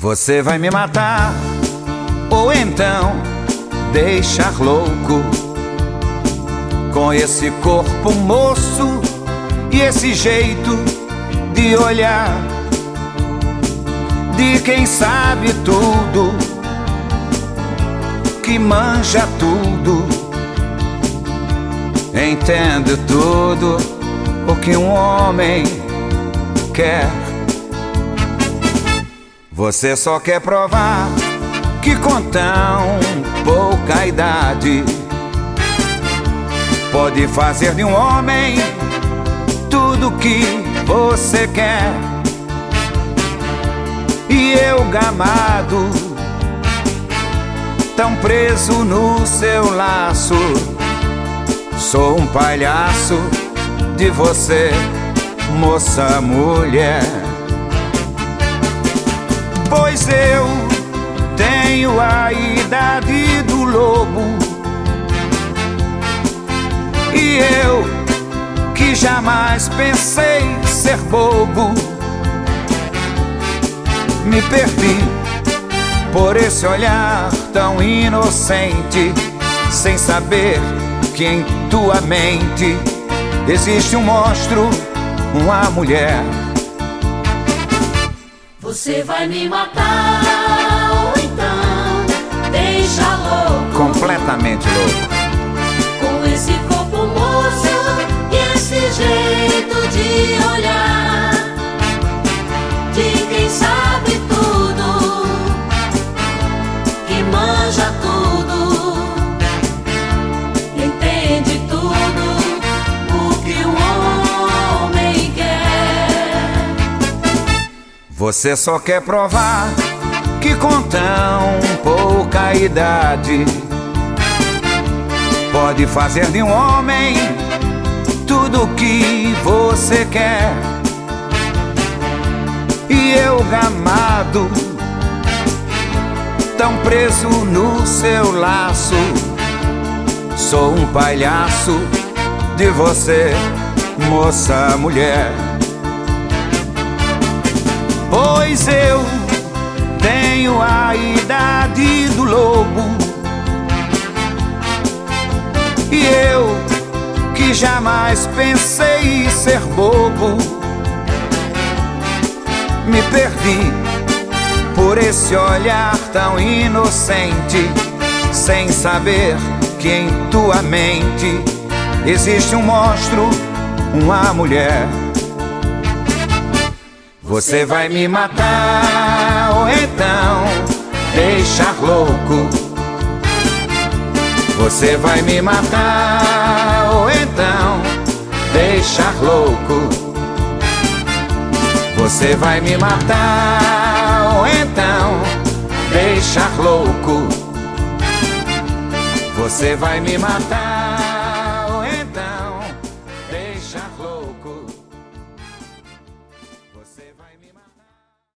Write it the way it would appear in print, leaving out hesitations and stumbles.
Você vai me matar ou então deixar louco com esse corpo moço e esse jeito de olhar de quem sabe tudo, que manja tudo, entende tudo o que um homem quer. Você só quer provar que com tão pouca idade pode fazer de um homem tudo que você quer. E eu, gamado, tão preso no seu laço, sou um palhaço de você, moça, mulher. Pois eu tenho a idade do lobo, e eu que jamais pensei ser bobo, me perdi por esse olhar tão inocente, sem saber que em tua mente existe um monstro, uma mulher. Você vai me matar ou então deixa louco, Completamente louco, com esse corpo moço e esse jeito de olhar de quem sabe tudo, que manja tudo, entende tudo o que um homem quer. Você só quer provar que com tão pouca idade pode fazer de um homem tudo o que você quer. E eu, gamado, tão preso no seu laço, sou um palhaço de você, moça, mulher. Pois eu tenho a idade do lobo, e eu que jamais pensei ser bobo, me perdi por esse olhar tão inocente, sem saber que em tua mente existe um monstro, uma mulher. Você vai me matar ou então deixar louco. Você vai me matar ou então deixar louco. Você vai me matar ou então deixar louco. Você vai me matar.